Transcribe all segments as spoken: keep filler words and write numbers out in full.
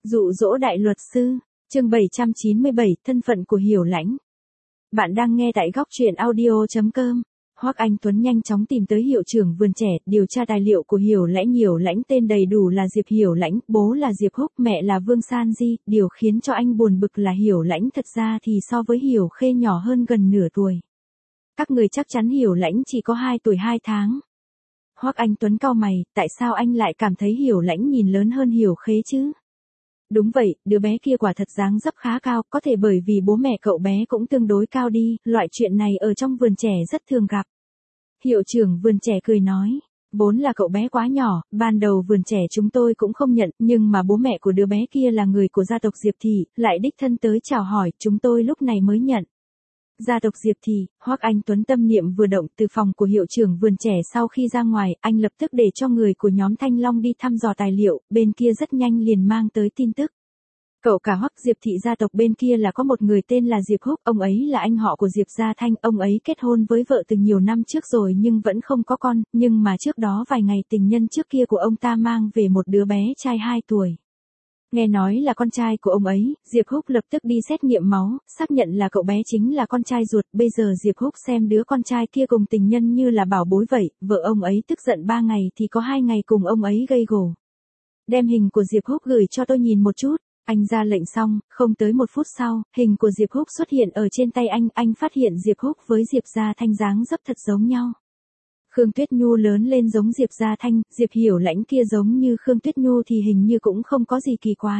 Dụ dỗ đại luật sư, chương bảy trăm chín mươi bảy, thân phận của Hiểu Lãnh. Bạn đang nghe tại góc truyện audio chấm com. Hoắc Anh Tuấn nhanh chóng tìm tới hiệu trưởng vườn trẻ, điều tra tài liệu của Hiểu Lãnh. Hiểu Lãnh tên đầy đủ là Diệp Hiểu Lãnh, bố là Diệp Húc, mẹ là Vương San Di. Điều khiến cho anh buồn bực là Hiểu Lãnh thật ra thì so với Hiểu Khê nhỏ hơn gần nửa tuổi. Các người chắc chắn Hiểu Lãnh chỉ có hai tuổi hai tháng. Hoắc Anh Tuấn cau mày, tại sao anh lại cảm thấy Hiểu Lãnh nhìn lớn hơn Hiểu Khê chứ? Đúng vậy, đứa bé kia quả thật dáng dấp khá cao, có thể bởi vì bố mẹ cậu bé cũng tương đối cao đi, loại chuyện này ở trong vườn trẻ rất thường gặp. Hiệu trưởng vườn trẻ cười nói, vốn là cậu bé quá nhỏ, ban đầu vườn trẻ chúng tôi cũng không nhận, nhưng mà bố mẹ của đứa bé kia là người của gia tộc Diệp Thị, lại đích thân tới chào hỏi, chúng tôi lúc này mới nhận. Gia tộc Diệp Thị, Hoắc Anh Tuấn tâm niệm vừa động. Từ phòng của hiệu trưởng vườn trẻ sau khi ra ngoài, anh lập tức để cho người của nhóm Thanh Long đi thăm dò tài liệu, bên kia rất nhanh liền mang tới tin tức. Cậu cả Hoắc Diệp Thị gia tộc bên kia là có một người tên là Diệp Húc, ông ấy là anh họ của Diệp Gia Thanh, ông ấy kết hôn với vợ từ nhiều năm trước rồi nhưng vẫn không có con, nhưng mà trước đó vài ngày tình nhân trước kia của ông ta mang về một đứa bé trai hai tuổi. Nghe nói là con trai của ông ấy, Diệp Húc lập tức đi xét nghiệm máu, xác nhận là cậu bé chính là con trai ruột, bây giờ Diệp Húc xem đứa con trai kia cùng tình nhân như là bảo bối vậy, vợ ông ấy tức giận ba ngày thì có hai ngày cùng ông ấy gây gổ. Đem hình của Diệp Húc gửi cho tôi nhìn một chút, anh ra lệnh xong, không tới một phút sau, hình của Diệp Húc xuất hiện ở trên tay anh, anh phát hiện Diệp Húc với Diệp Gia Thanh dáng dấp thật giống nhau. Khương Tuyết Nhu lớn lên giống Diệp Gia Thanh, Diệp Hiểu Lãnh kia giống như Khương Tuyết Nhu thì hình như cũng không có gì kỳ quái.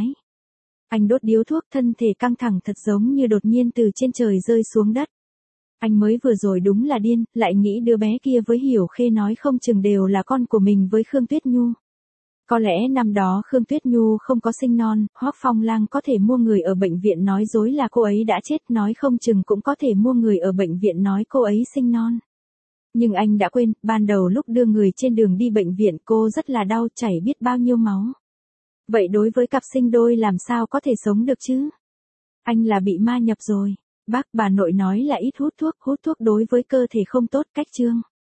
Anh đốt điếu thuốc, thân thể căng thẳng thật giống như đột nhiên từ trên trời rơi xuống đất. Anh mới vừa rồi đúng là điên, lại nghĩ đứa bé kia với Hiểu Khê nói không chừng đều là con của mình với Khương Tuyết Nhu. Có lẽ năm đó Khương Tuyết Nhu không có sinh non, Hoắc Phong Lang có thể mua người ở bệnh viện nói dối là cô ấy đã chết, nói không chừng cũng có thể mua người ở bệnh viện nói cô ấy sinh non. Nhưng anh đã quên, ban đầu lúc đưa người trên đường đi bệnh viện cô rất là đau, chảy biết bao nhiêu máu. Vậy đối với cặp sinh đôi làm sao có thể sống được chứ? Anh là bị ma nhập rồi. Bác bà nội nói là ít hút thuốc, hút thuốc đối với cơ thể không tốt, cách chương.